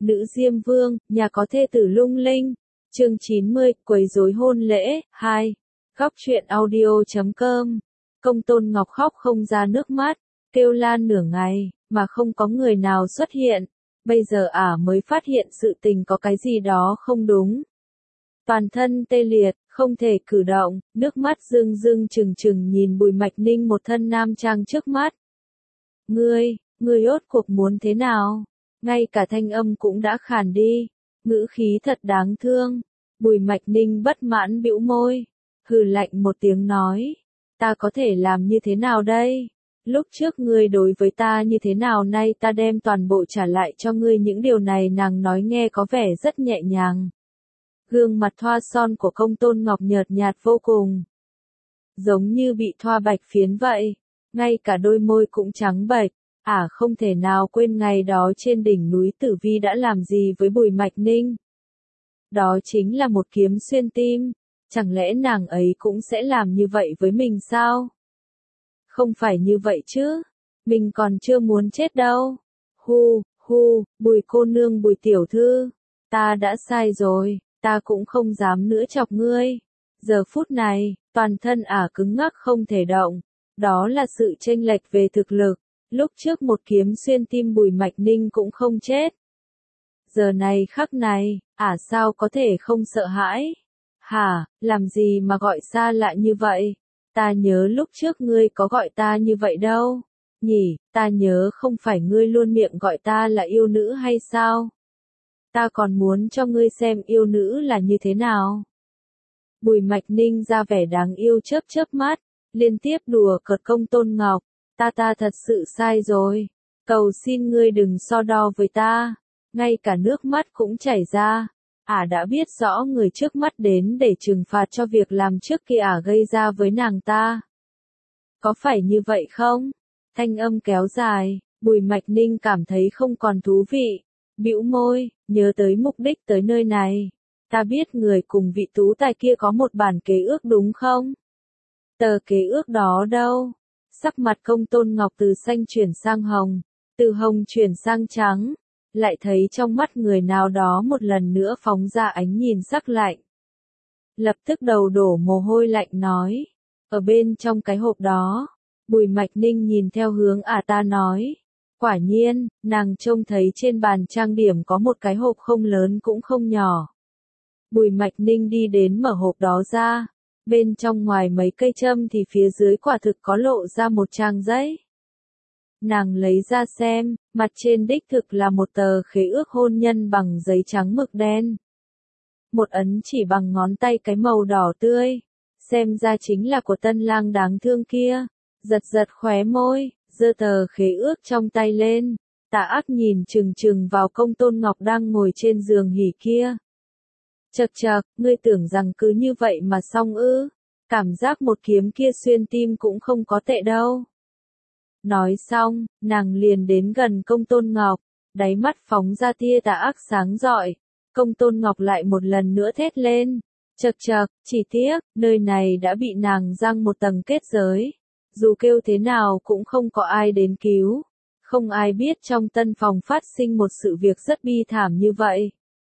Nữ Diêm Vương, nhà có thê tử lung linh. Chương 90, quấy rối hôn lễ, 2. Góc truyện audio.com. Công Tôn Ngọc khóc không ra nước mắt, kêu la nửa ngày, mà không có người nào xuất hiện. Bây giờ mới phát hiện sự tình có cái gì đó không đúng. Toàn thân tê liệt, không thể cử động, nước mắt rưng rưng trừng trừng nhìn Bùi Mạch Ninh một thân nam trang trước mắt. Ngươi rốt cuộc muốn thế nào? Ngay cả thanh âm cũng đã khàn đi, ngữ khí thật đáng thương. Bùi Mạch Ninh bất mãn bĩu môi, hừ lạnh một tiếng nói, ta có thể làm như thế nào đây? Lúc trước ngươi đối với ta như thế nào nay ta đem toàn bộ trả lại cho ngươi. Những điều này nàng nói nghe có vẻ rất nhẹ nhàng. Gương mặt thoa son của Công Tôn Ngọc nhợt nhạt vô cùng, giống như bị thoa bạch phiến vậy, ngay cả đôi môi cũng trắng bệch. Không thể nào quên ngày đó trên đỉnh núi Tử Vi đã làm gì với Bùi Mạch Ninh. Đó chính là một kiếm xuyên tim, chẳng lẽ nàng ấy cũng sẽ làm như vậy với mình sao? Không phải như vậy chứ, mình còn chưa muốn chết đâu. Bùi cô nương, Bùi tiểu thư, ta đã sai rồi, ta cũng không dám nữa chọc ngươi. Giờ phút này, toàn thân cứng ngắc không thể động, đó là sự chênh lệch về thực lực. Lúc trước một kiếm xuyên tim Bùi Mạch Ninh cũng không chết. Giờ này khắc này, sao có thể không sợ hãi? Làm gì mà gọi xa lạ như vậy? Ta nhớ lúc trước ngươi có gọi ta như vậy đâu. Nhỉ, ta nhớ không phải ngươi luôn miệng gọi ta là yêu nữ hay sao? Ta còn muốn cho ngươi xem yêu nữ là như thế nào. Bùi Mạch Ninh ra vẻ đáng yêu chớp chớp mắt, liên tiếp đùa cợt Công Tôn Ngọc. Ta thật sự sai rồi, cầu xin ngươi đừng so đo với ta. Ngay cả nước mắt cũng chảy ra. Đã biết rõ người trước mắt đến để trừng phạt cho việc làm trước kia gây ra với nàng ta. Có phải như vậy không? Thanh âm kéo dài, Bùi Mạch Ninh cảm thấy không còn thú vị, bĩu môi, nhớ tới mục đích tới nơi này. Ta biết người cùng vị tú tài kia có một bản kế ước đúng không? Tờ kế ước đó đâu? Sắc mặt Công Tôn Ngọc từ xanh chuyển sang hồng, từ hồng chuyển sang trắng, lại thấy trong mắt người nào đó một lần nữa phóng ra ánh nhìn sắc lạnh. Lập tức đầu đổ mồ hôi lạnh nói, ở bên trong cái hộp đó. Bùi Mạch Ninh nhìn theo hướng ta nói. Quả nhiên, nàng trông thấy trên bàn trang điểm có một cái hộp không lớn cũng không nhỏ. Bùi Mạch Ninh đi đến mở hộp đó ra. Bên trong ngoài mấy cây châm thì phía dưới quả thực có lộ ra một trang giấy. Nàng lấy ra xem, mặt trên đích thực là một tờ khế ước hôn nhân bằng giấy trắng mực đen. Một ấn chỉ bằng ngón tay cái màu đỏ tươi, xem ra chính là của tân lang đáng thương kia. Giật khóe môi, giơ tờ khế ước trong tay lên, tà ác nhìn chừng chừng vào Công Tôn Ngọc đang ngồi trên giường hỉ kia. Chậc, ngươi tưởng rằng cứ như vậy mà xong ư? Cảm giác một kiếm kia xuyên tim cũng không có tệ đâu. Nói xong, nàng liền đến gần Công Tôn Ngọc, đáy mắt phóng ra tia tà ác sáng rọi. Công Tôn Ngọc lại một lần nữa thét lên. Chậc, chỉ tiếc, nơi này đã bị nàng giăng một tầng kết giới. Dù kêu thế nào cũng không có ai đến cứu. Không ai biết trong tân phòng phát sinh một sự việc rất bi thảm như vậy.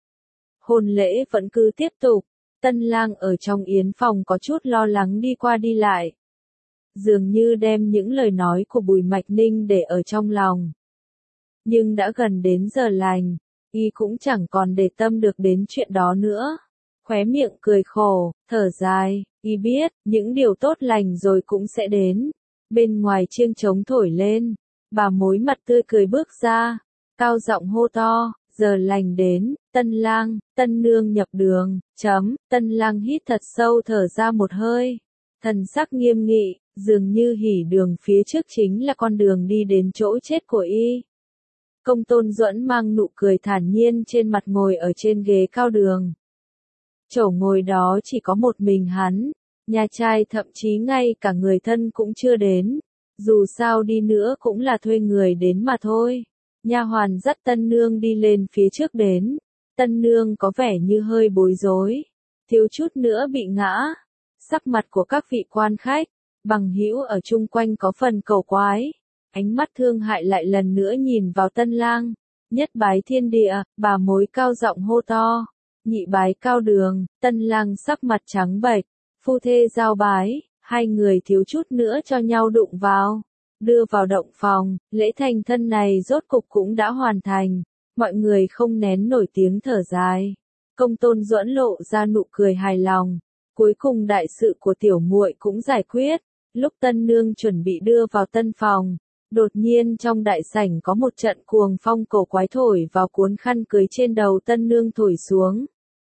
Hôn lễ vẫn cứ tiếp tục, tân lang ở trong yến phòng có chút lo lắng đi qua đi lại. Dường như đem những lời nói của Bùi Mạch Ninh để ở trong lòng. Nhưng đã gần đến giờ lành, y cũng chẳng còn để tâm được đến chuyện đó nữa. Khóe miệng cười khổ, thở dài, y biết, những điều tốt lành rồi cũng sẽ đến. Bên ngoài chiêng trống thổi lên, bà mối mặt tươi cười bước ra, cao giọng hô to. Giờ lành đến, tân lang, tân nương nhập đường, tân lang hít thật sâu thở ra một hơi. Thần sắc nghiêm nghị, dường như hỉ đường phía trước chính là con đường đi đến chỗ chết của y. Công Tôn Duẫn mang nụ cười thản nhiên trên mặt ngồi ở trên ghế cao đường. Chỗ ngồi đó chỉ có một mình hắn, nhà trai thậm chí ngay cả người thân cũng chưa đến. Dù sao đi nữa cũng là thuê người đến mà thôi. Nha hoàn dắt tân nương đi lên phía trước đến. Tân nương có vẻ như hơi bối rối, thiếu chút nữa bị ngã. Sắc mặt của các vị quan khách, bằng hữu ở chung quanh có phần cầu quái. Ánh mắt thương hại lại lần nữa nhìn vào tân lang. Nhất bái thiên địa, bà mối cao giọng hô to. Nhị bái cao đường, tân lang sắc mặt trắng bệch, phu thê giao bái, hai người thiếu chút nữa cho nhau đụng vào. Đưa vào động phòng, lễ thành thân này rốt cục cũng đã hoàn thành, mọi người không nén nổi tiếng thở dài. Công Tôn Duẫn lộ ra nụ cười hài lòng, cuối cùng đại sự của tiểu muội cũng giải quyết. Lúc tân nương chuẩn bị đưa vào tân phòng, đột nhiên trong đại sảnh có một trận cuồng phong cổ quái thổi vào cuốn khăn cưới trên đầu tân nương thổi xuống.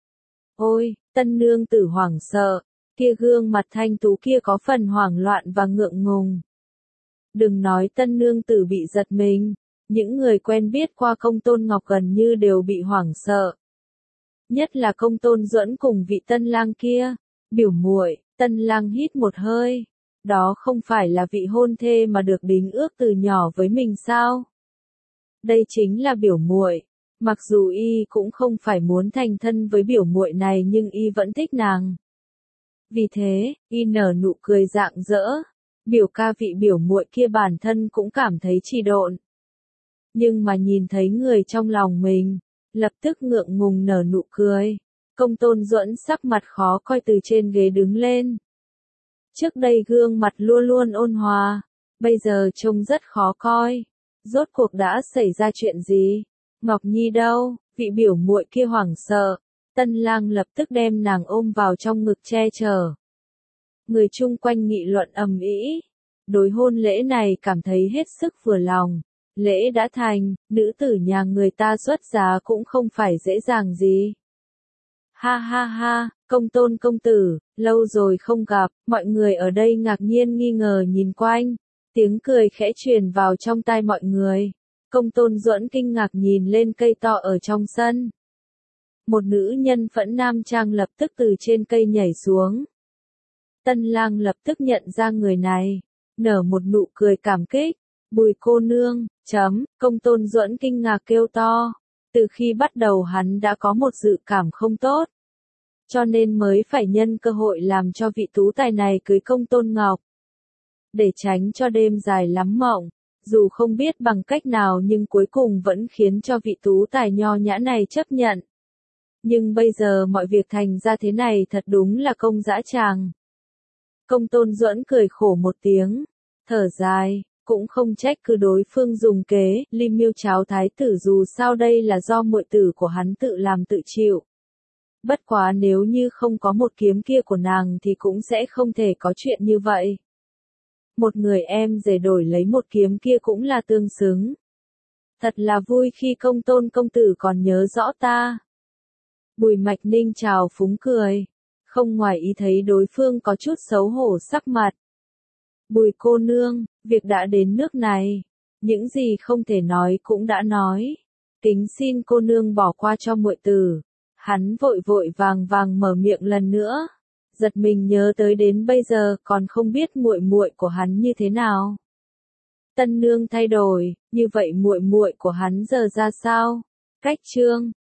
Ôi, tân nương tử hoảng sợ, kia gương mặt thanh tú kia có phần hoảng loạn và ngượng ngùng. Đừng nói tân nương tử bị giật mình, những người quen biết qua Công Tôn Ngọc gần như đều bị hoảng sợ. Nhất là Công Tôn Duẫn cùng vị tân lang kia, biểu muội, tân lang hít một hơi. Đó không phải là vị hôn thê mà được đính ước từ nhỏ với mình sao? Đây chính là biểu muội. Mặc dù y cũng không phải muốn thành thân với biểu muội này nhưng y vẫn thích nàng. Vì thế, y nở nụ cười rạng rỡ. Biểu ca vị biểu muội kia bản thân cũng cảm thấy trì độn. Nhưng mà nhìn thấy người trong lòng mình, lập tức ngượng ngùng nở nụ cười. Công Tôn Duẫn sắc mặt khó coi từ trên ghế đứng lên. Trước đây gương mặt luôn luôn ôn hòa, bây giờ trông rất khó coi. Rốt cuộc đã xảy ra chuyện gì? Ngọc Nhi đâu? Vị biểu muội kia hoảng sợ. Tân lang lập tức đem nàng ôm vào trong ngực che chở. Người chung quanh nghị luận ầm ĩ. Đối hôn lễ này cảm thấy hết sức vừa lòng. Lễ đã thành, nữ tử nhà người ta xuất giá cũng không phải dễ dàng gì. Ha ha ha, Công Tôn công tử, lâu rồi không gặp, mọi người ở đây ngạc nhiên nghi ngờ nhìn quanh. Tiếng cười khẽ truyền vào trong tai mọi người. Công Tôn Duẫn kinh ngạc nhìn lên cây to ở trong sân. Một nữ nhân phẫn nam trang lập tức từ trên cây nhảy xuống. Tân lang lập tức nhận ra người này, nở một nụ cười cảm kích. Bùi cô nương, Công Tôn Duẫn kinh ngạc kêu to. Từ khi bắt đầu hắn đã có một dự cảm không tốt. Cho nên mới phải nhân cơ hội làm cho vị tú tài này cưới Công Tôn Ngọc. Để tránh cho đêm dài lắm mộng, dù không biết bằng cách nào nhưng cuối cùng vẫn khiến cho vị tú tài nho nhã này chấp nhận. Nhưng bây giờ mọi việc thành ra thế này thật đúng là công dã tràng. Công Tôn Duẫn cười khổ một tiếng, thở dài, cũng không trách cứ đối phương dùng kế, ly miêu cháo thái tử dù sao đây là do muội tử của hắn tự làm tự chịu. Bất quá nếu như không có một kiếm kia của nàng thì cũng sẽ không thể có chuyện như vậy. Một người em rể đổi lấy một kiếm kia cũng là tương xứng. Thật là vui khi Công Tôn công tử còn nhớ rõ ta. Bùi Mạch Ninh chào phúng cười, không ngoài ý thấy đối phương có chút xấu hổ sắc mặt. Bùi cô nương, việc đã đến nước này, những gì không thể nói cũng đã nói. Kính xin cô nương bỏ qua cho muội tử. Hắn vội vội vàng vàng mở miệng lần nữa, giật mình nhớ tới đến bây giờ còn không biết muội muội của hắn như thế nào. Tân nương thay đổi, như vậy muội muội của hắn giờ ra sao? Cách chương